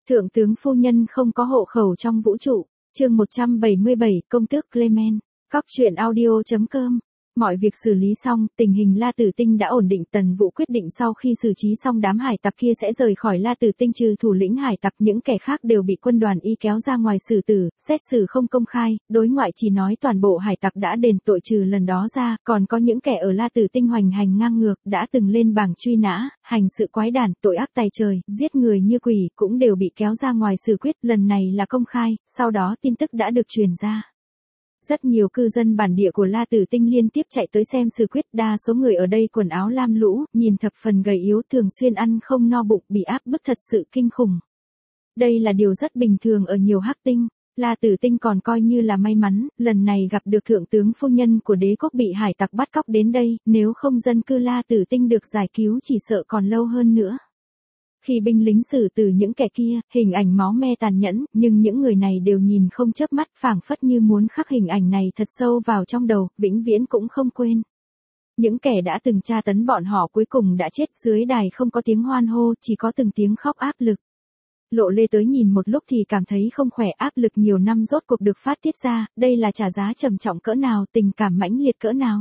Thượng tướng phu nhân không có hộ khẩu trong vũ trụ. Chương 177, công tước Clement. Cóc truyện audio.com. Mọi việc xử lý xong, tình hình La Tử Tinh đã ổn định. Tần Vũ quyết định sau khi xử trí xong đám hải tặc kia sẽ rời khỏi La Tử Tinh, trừ thủ lĩnh hải tặc, những kẻ khác đều bị quân đoàn Y kéo ra ngoài xử tử, xét xử không công khai, đối ngoại chỉ nói toàn bộ hải tặc đã đền tội trừ lần đó ra, còn có những kẻ ở La Tử Tinh hoành hành ngang ngược, đã từng lên bảng truy nã, hành sự quái đản, tội ác tày trời, giết người như quỷ, cũng đều bị kéo ra ngoài xử quyết. Lần này là công khai, sau đó tin tức đã được truyền ra. Rất nhiều cư dân bản địa của La Tử Tinh liên tiếp chạy tới xem xử quyết, đa số người ở đây quần áo lam lũ, nhìn thập phần gầy yếu, thường xuyên ăn không no bụng, bị áp bức thật sự kinh khủng. Đây là điều rất bình thường ở nhiều hắc tinh. La Tử Tinh còn coi như là may mắn, lần này gặp được thượng tướng phu nhân của đế quốc bị hải tặc bắt cóc đến đây, nếu không dân cư La Tử Tinh được giải cứu chỉ sợ còn lâu hơn nữa. Khi binh lính xử tử những kẻ kia, hình ảnh máu me tàn nhẫn, nhưng những người này đều nhìn không chớp mắt, phảng phất như muốn khắc hình ảnh này thật sâu vào trong đầu, vĩnh viễn cũng không quên. Những kẻ đã từng tra tấn bọn họ cuối cùng đã chết, dưới đài không có tiếng hoan hô, chỉ có từng tiếng khóc áp lực. Lộ Lê tới nhìn một lúc thì cảm thấy không khỏe, áp lực nhiều năm rốt cuộc được phát tiết ra, đây là trả giá trầm trọng cỡ nào, tình cảm mãnh liệt cỡ nào.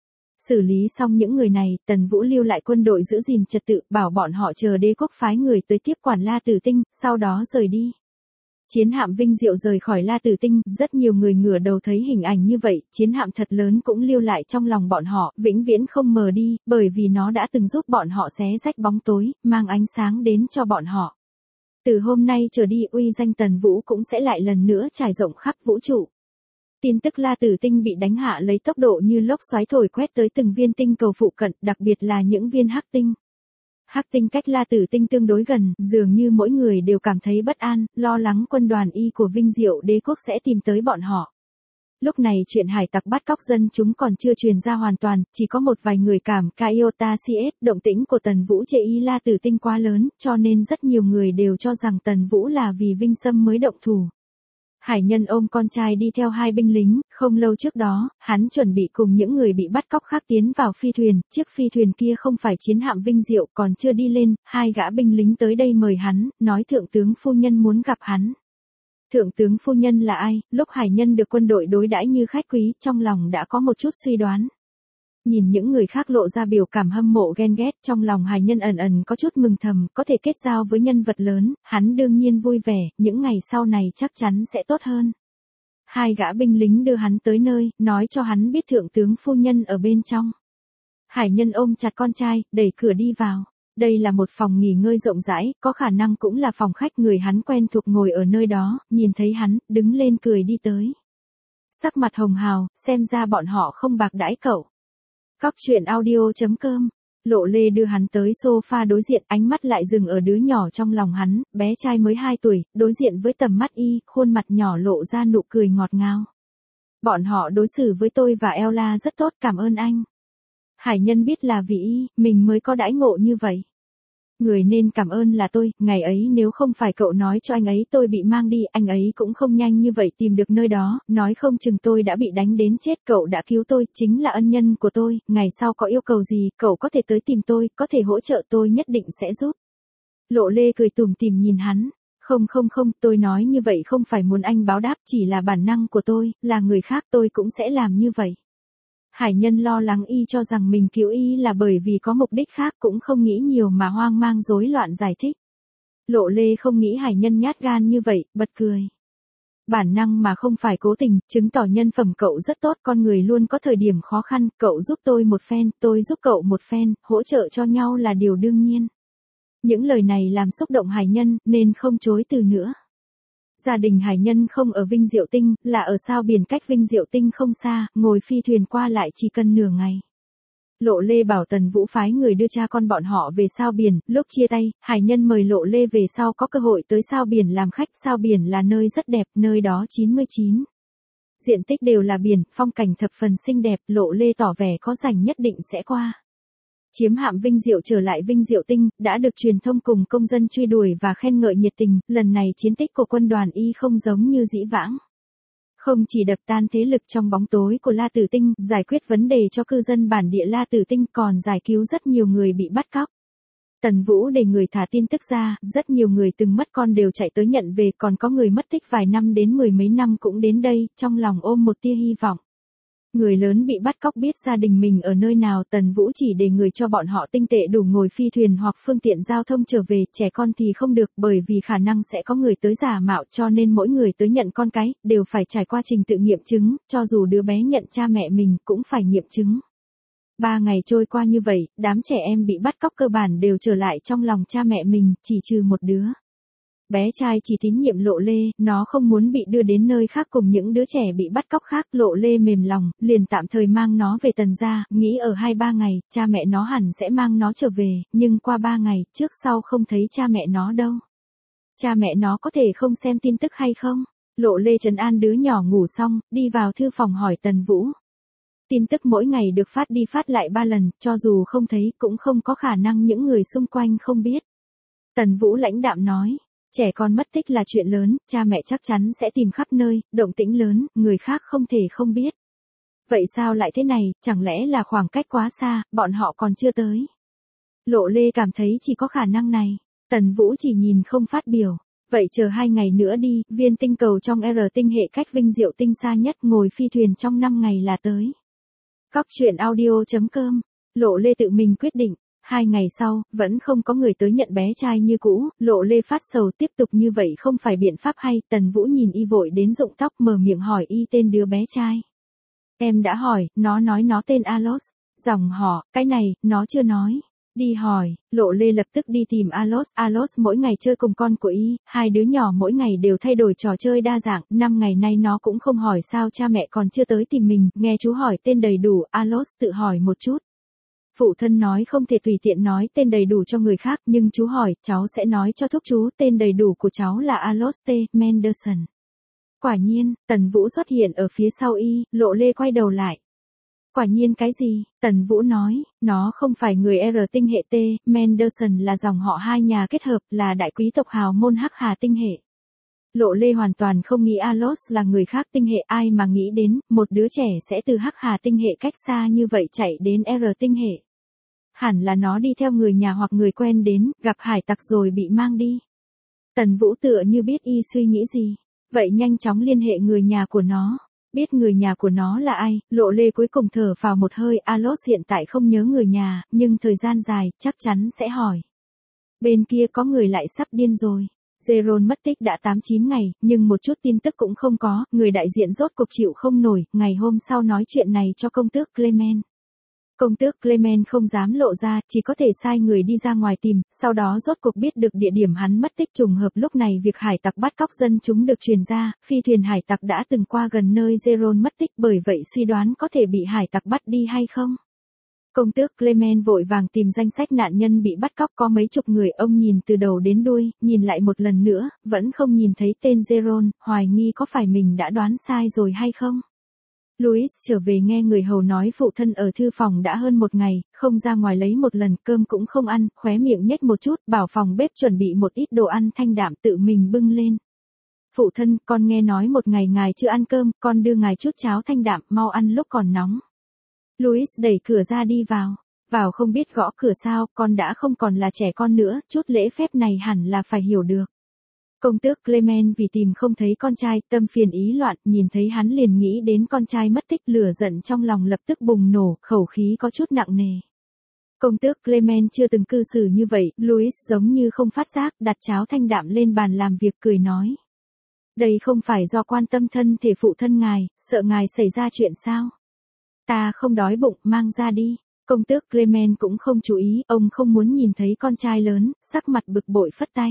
Xử lý xong những người này, Tần Vũ lưu lại quân đội giữ gìn trật tự, bảo bọn họ chờ đế quốc phái người tới tiếp quản La Tử Tinh, sau đó rời đi. Chiến hạm Vinh Diệu rời khỏi La Tử Tinh, rất nhiều người ngửa đầu thấy hình ảnh như vậy, chiến hạm thật lớn cũng lưu lại trong lòng bọn họ, vĩnh viễn không mờ đi, bởi vì nó đã từng giúp bọn họ xé rách bóng tối, mang ánh sáng đến cho bọn họ. Từ hôm nay trở đi, uy danh Tần Vũ cũng sẽ lại lần nữa trải rộng khắp vũ trụ. Tin tức La Tử Tinh bị đánh hạ lấy tốc độ như lốc xoáy thổi quét tới từng viên tinh cầu phụ cận, đặc biệt là những viên hắc tinh. Hắc tinh cách La Tử Tinh tương đối gần, dường như mỗi người đều cảm thấy bất an, lo lắng quân đoàn Y của Vinh Diệu đế quốc sẽ tìm tới bọn họ. Lúc này chuyện hải tặc bắt cóc dân chúng còn chưa truyền ra hoàn toàn, chỉ có một vài người cảm Iota CS, động tĩnh của Tần Vũ chê ý La Tử Tinh quá lớn, cho nên rất nhiều người đều cho rằng Tần Vũ là vì Vinh Sâm mới động thủ. Hải nhân ôm con trai đi theo hai binh lính, không lâu trước đó, hắn chuẩn bị cùng những người bị bắt cóc khác tiến vào phi thuyền, chiếc phi thuyền kia không phải chiến hạm Vinh Diệu, còn chưa đi lên, hai gã binh lính tới đây mời hắn, nói thượng tướng phu nhân muốn gặp hắn. Thượng tướng phu nhân là ai? Lúc hải nhân được quân đội đối đãi như khách quý, trong lòng đã có một chút suy đoán. Nhìn những người khác lộ ra biểu cảm hâm mộ ghen ghét, trong lòng hải nhân ẩn ẩn có chút mừng thầm, có thể kết giao với nhân vật lớn, hắn đương nhiên vui vẻ, những ngày sau này chắc chắn sẽ tốt hơn. Hai gã binh lính đưa hắn tới nơi, nói cho hắn biết thượng tướng phu nhân ở bên trong. Hải nhân ôm chặt con trai, đẩy cửa đi vào. Đây là một phòng nghỉ ngơi rộng rãi, có khả năng cũng là phòng khách, người hắn quen thuộc ngồi ở nơi đó, nhìn thấy hắn, đứng lên cười đi tới. Sắc mặt hồng hào, xem ra bọn họ không bạc đãi cậu. Cóc truyện audio.com. Lộ Lê đưa hắn tới sofa đối diện, ánh mắt lại dừng ở đứa nhỏ trong lòng hắn, bé trai mới 2 tuổi, đối diện với tầm mắt Y, khuôn mặt nhỏ lộ ra nụ cười ngọt ngào. Bọn họ đối xử với tôi và Ella rất tốt, cảm ơn anh. Hải nhân biết là vì Y, mình mới có đãi ngộ như vậy. Người nên cảm ơn là tôi, ngày ấy nếu không phải cậu nói cho anh ấy tôi bị mang đi, anh ấy cũng không nhanh như vậy tìm được nơi đó, nói không chừng tôi đã bị đánh đến chết, cậu đã cứu tôi, chính là ân nhân của tôi, ngày sau có yêu cầu gì, cậu có thể tới tìm tôi, có thể hỗ trợ tôi nhất định sẽ giúp. Lộ Lê cười tủm tỉm nhìn hắn, không, tôi nói như vậy không phải muốn anh báo đáp, chỉ là bản năng của tôi, là người khác tôi cũng sẽ làm như vậy. Hải nhân lo lắng Y cho rằng mình cứu Y là bởi vì có mục đích khác, cũng không nghĩ nhiều mà hoang mang rối loạn giải thích. Lộ Lê không nghĩ hải nhân nhát gan như vậy, bật cười. Bản năng mà không phải cố tình, chứng tỏ nhân phẩm cậu rất tốt, con người luôn có thời điểm khó khăn, cậu giúp tôi một phen, tôi giúp cậu một phen, hỗ trợ cho nhau là điều đương nhiên. Những lời này làm xúc động hải nhân, nên không chối từ nữa. Gia đình hải nhân không ở Vinh Diệu Tinh, là ở sao biển cách Vinh Diệu Tinh không xa, ngồi phi thuyền qua lại chỉ cần nửa ngày. Lộ Lê bảo Tần Vũ phái người đưa cha con bọn họ về sao biển, lúc chia tay, hải nhân mời Lộ Lê về sau có cơ hội tới sao biển làm khách, sao biển là nơi rất đẹp, nơi đó 99. Diện tích đều là biển, phong cảnh thập phần xinh đẹp, Lộ Lê tỏ vẻ có rảnh nhất định sẽ qua. Chiếm hạm Vinh Diệu trở lại Vinh Diệu Tinh, đã được truyền thông cùng công dân truy đuổi và khen ngợi nhiệt tình, lần này chiến tích của quân đoàn Y không giống như dĩ vãng. Không chỉ đập tan thế lực trong bóng tối của La Tử Tinh, giải quyết vấn đề cho cư dân bản địa La Tử Tinh, còn giải cứu rất nhiều người bị bắt cóc. Tần Vũ để người thả tin tức ra, rất nhiều người từng mất con đều chạy tới nhận về, còn có người mất tích vài năm đến mười mấy năm cũng đến đây, trong lòng ôm một tia hy vọng. Người lớn bị bắt cóc biết gia đình mình ở nơi nào, Tần Vũ chỉ để người cho bọn họ tinh tệ đủ ngồi phi thuyền hoặc phương tiện giao thông trở về, trẻ con thì không được bởi vì khả năng sẽ có người tới giả mạo, cho nên mỗi người tới nhận con cái, đều phải trải qua trình tự nghiệm chứng, cho dù đứa bé nhận cha mẹ mình cũng phải nghiệm chứng. 3 ngày trôi qua như vậy, đám trẻ em bị bắt cóc cơ bản đều trở lại trong lòng cha mẹ mình, chỉ trừ một đứa. Bé trai chỉ tín nhiệm Lộ Lê, nó không muốn bị đưa đến nơi khác cùng những đứa trẻ bị bắt cóc khác. Lộ Lê mềm lòng, liền tạm thời mang nó về Tần gia, nghĩ ở 2-3 ngày, cha mẹ nó hẳn sẽ mang nó trở về, nhưng qua 3 ngày, trước sau không thấy cha mẹ nó đâu. Cha mẹ nó có thể không xem tin tức hay không? Lộ Lê trấn an đứa nhỏ ngủ xong, đi vào thư phòng hỏi Tần Vũ. Tin tức mỗi ngày được phát đi phát lại 3 lần, cho dù không thấy cũng không có khả năng những người xung quanh không biết. Tần Vũ lãnh đạm nói. Trẻ con mất tích là chuyện lớn, cha mẹ chắc chắn sẽ tìm khắp nơi, động tĩnh lớn, người khác không thể không biết. Vậy sao lại thế này, chẳng lẽ là khoảng cách quá xa, bọn họ còn chưa tới. Lộ Lê cảm thấy chỉ có khả năng này. Tần Vũ chỉ nhìn không phát biểu. Vậy chờ 2 ngày nữa đi, viên tinh cầu trong R tinh hệ cách Vinh Diệu tinh xa nhất, ngồi phi thuyền trong 5 ngày là tới. Cóc truyện audio.com. Lộ Lê tự mình quyết định. 2 ngày sau, vẫn không có người tới nhận bé trai như cũ, Lộ Lê phát sầu, tiếp tục như vậy không phải biện pháp hay. Tần Vũ nhìn y vội đến rụng tóc, mở miệng hỏi y tên đứa bé trai. Em đã hỏi, nó nói nó tên Alos. Dòng họ, cái này, nó chưa nói. Đi hỏi, Lộ Lê lập tức đi tìm Alos. Alos mỗi ngày chơi cùng con của y, hai đứa nhỏ mỗi ngày đều thay đổi trò chơi đa dạng. 5 ngày nay nó cũng không hỏi sao cha mẹ còn chưa tới tìm mình, nghe chú hỏi tên đầy đủ, Alos tự hỏi một chút. Phụ thân nói không thể tùy tiện nói tên đầy đủ cho người khác, nhưng chú hỏi, cháu sẽ nói cho thúc chú, tên đầy đủ của cháu là Aloste Menderson. Quả nhiên, Tần Vũ xuất hiện ở phía sau y, Lộ Lê quay đầu lại. Quả nhiên cái gì? Tần Vũ nói, nó không phải người R tinh hệ T, Menderson là dòng họ hai nhà kết hợp, là đại quý tộc hào môn Hắc Hà tinh hệ. Lộ Lê hoàn toàn không nghĩ Alos là người khác tinh hệ, ai mà nghĩ đến, một đứa trẻ sẽ từ Hắc Hà tinh hệ cách xa như vậy chạy đến R tinh hệ. Hẳn là nó đi theo người nhà hoặc người quen đến, gặp hải tặc rồi bị mang đi. Tần Vũ tựa như biết y suy nghĩ gì. Vậy nhanh chóng liên hệ người nhà của nó. Biết người nhà của nó là ai, Lộ Lê cuối cùng thở vào một hơi. Alos hiện tại không nhớ người nhà, nhưng thời gian dài, chắc chắn sẽ hỏi. Bên kia có người lại sắp điên rồi. Jerome mất tích đã 8-9 ngày, nhưng một chút tin tức cũng không có, người đại diện rốt cuộc chịu không nổi, ngày hôm sau nói chuyện này cho công tước Clement. Công tước Clement không dám lộ ra, chỉ có thể sai người đi ra ngoài tìm, sau đó rốt cuộc biết được địa điểm hắn mất tích. Trùng hợp lúc này việc hải tặc bắt cóc dân chúng được truyền ra, phi thuyền hải tặc đã từng qua gần nơi Jerome mất tích, bởi vậy suy đoán có thể bị hải tặc bắt đi hay không. Công tước Clement vội vàng tìm danh sách nạn nhân bị bắt cóc, có mấy chục người, ông nhìn từ đầu đến đuôi, nhìn lại một lần nữa, vẫn không nhìn thấy tên Jerome, hoài nghi có phải mình đã đoán sai rồi hay không. Louis trở về nghe người hầu nói phụ thân ở thư phòng đã hơn 1 ngày, không ra ngoài lấy một lần, cơm cũng không ăn, khóe miệng nhếch một chút, bảo phòng bếp chuẩn bị một ít đồ ăn thanh đạm tự mình bưng lên. Phụ thân, con nghe nói 1 ngày ngài chưa ăn cơm, con đưa ngài chút cháo thanh đạm, mau ăn lúc còn nóng. Louis đẩy cửa ra đi vào. Vào không biết gõ cửa sao, con đã không còn là trẻ con nữa, chút lễ phép này hẳn là phải hiểu được. Công tước Clement vì tìm không thấy con trai, tâm phiền ý loạn, nhìn thấy hắn liền nghĩ đến con trai mất tích, lửa giận trong lòng lập tức bùng nổ, khẩu khí có chút nặng nề. Công tước Clement chưa từng cư xử như vậy, Louis giống như không phát giác, đặt cháo thanh đạm lên bàn làm việc cười nói. Đây không phải do quan tâm thân thể phụ thân ngài, sợ ngài xảy ra chuyện sao? Ta không đói bụng, mang ra đi. Công tước Clement cũng không chú ý, ông không muốn nhìn thấy con trai lớn, sắc mặt bực bội phất tay.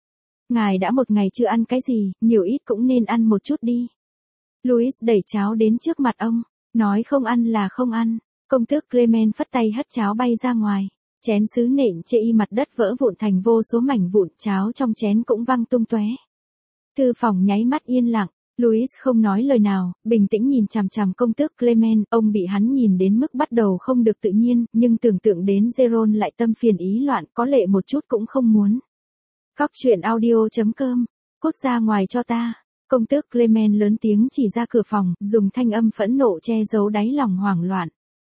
Ngài đã 1 ngày chưa ăn cái gì, nhiều ít cũng nên ăn một chút đi. Louis đẩy cháo đến trước mặt ông, nói không ăn là không ăn. Công tước Clement phất tay hất cháo bay ra ngoài. Chén sứ nện chê y mặt đất vỡ vụn thành vô số mảnh vụn, cháo trong chén cũng văng tung tóe. Thư phòng nháy mắt yên lặng. Louis không nói lời nào, bình tĩnh nhìn chằm chằm công tước Clement, ông bị hắn nhìn đến mức bắt đầu không được tự nhiên, nhưng tưởng tượng đến Jerome lại tâm phiền ý loạn, có lệ một chút cũng không muốn. Cóc truyện audio.com, cút ra ngoài cho ta. Công tước Clement lớn tiếng chỉ ra cửa phòng, dùng thanh âm phẫn nộ che giấu đáy lòng hoảng loạn.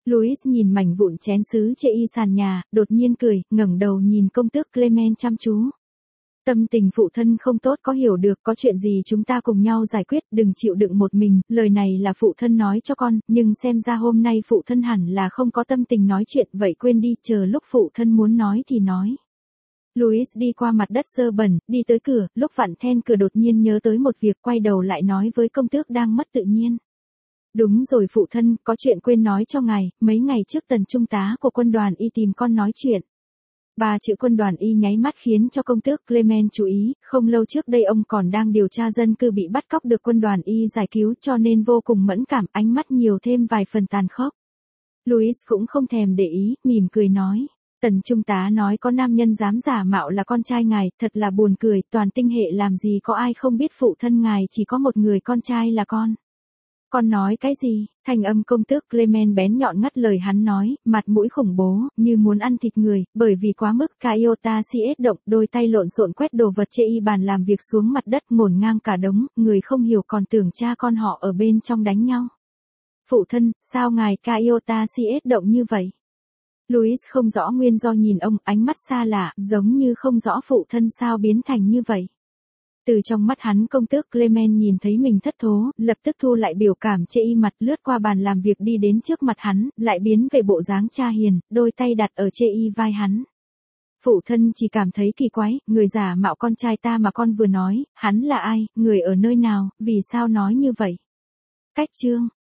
Louis nhìn mảnh vụn chén sứ chê y sàn nhà, đột nhiên cười, ngẩng đầu nhìn công tước Clement chăm chú. Tâm tình phụ thân không tốt có hiểu được, có chuyện gì chúng ta cùng nhau giải quyết, đừng chịu đựng một mình, lời này là phụ thân nói cho con, nhưng xem ra hôm nay phụ thân hẳn là không có tâm tình nói chuyện, vậy quên đi, chờ lúc phụ thân muốn nói thì nói. Louis đi qua mặt đất dơ bẩn, đi tới cửa, lúc vặn then cửa đột nhiên nhớ tới một việc, quay đầu lại nói với công tước đang mất tự nhiên. Đúng rồi phụ thân, có chuyện quên nói cho ngài, mấy ngày trước tần trung tá của quân đoàn y tìm con nói chuyện. 3 chữ quân đoàn y nháy mắt khiến cho công tước Clement chú ý, không lâu trước đây ông còn đang điều tra dân cư bị bắt cóc được quân đoàn y giải cứu cho nên vô cùng mẫn cảm, ánh mắt nhiều thêm vài phần tàn khốc. Louis cũng không thèm để ý, mỉm cười nói. Tần trung tá nói có nam nhân dám giả mạo là con trai ngài, thật là buồn cười, toàn tinh hệ làm gì có ai không biết phụ thân ngài chỉ có một người con trai là con. Con nói cái gì? Thanh âm công tước Clement bén nhọn ngắt lời hắn nói, mặt mũi khủng bố, như muốn ăn thịt người, bởi vì quá mức Iota CS động, đôi tay lộn xộn quét đồ vật chê y bàn làm việc xuống mặt đất ngổn ngang cả đống, người không hiểu còn tưởng cha con họ ở bên trong đánh nhau. Phụ thân, sao ngài Iota CS động như vậy? Louis không rõ nguyên do nhìn ông, ánh mắt xa lạ, giống như không rõ phụ thân sao biến thành như vậy. Từ trong mắt hắn công tước Clement nhìn thấy mình thất thố, lập tức thu lại biểu cảm chê y mặt lướt qua bàn làm việc đi đến trước mặt hắn, lại biến về bộ dáng cha hiền, đôi tay đặt ở chê y vai hắn. Phụ thân chỉ cảm thấy kỳ quái, người giả mạo con trai ta mà con vừa nói, hắn là ai, người ở nơi nào, vì sao nói như vậy? Cách chương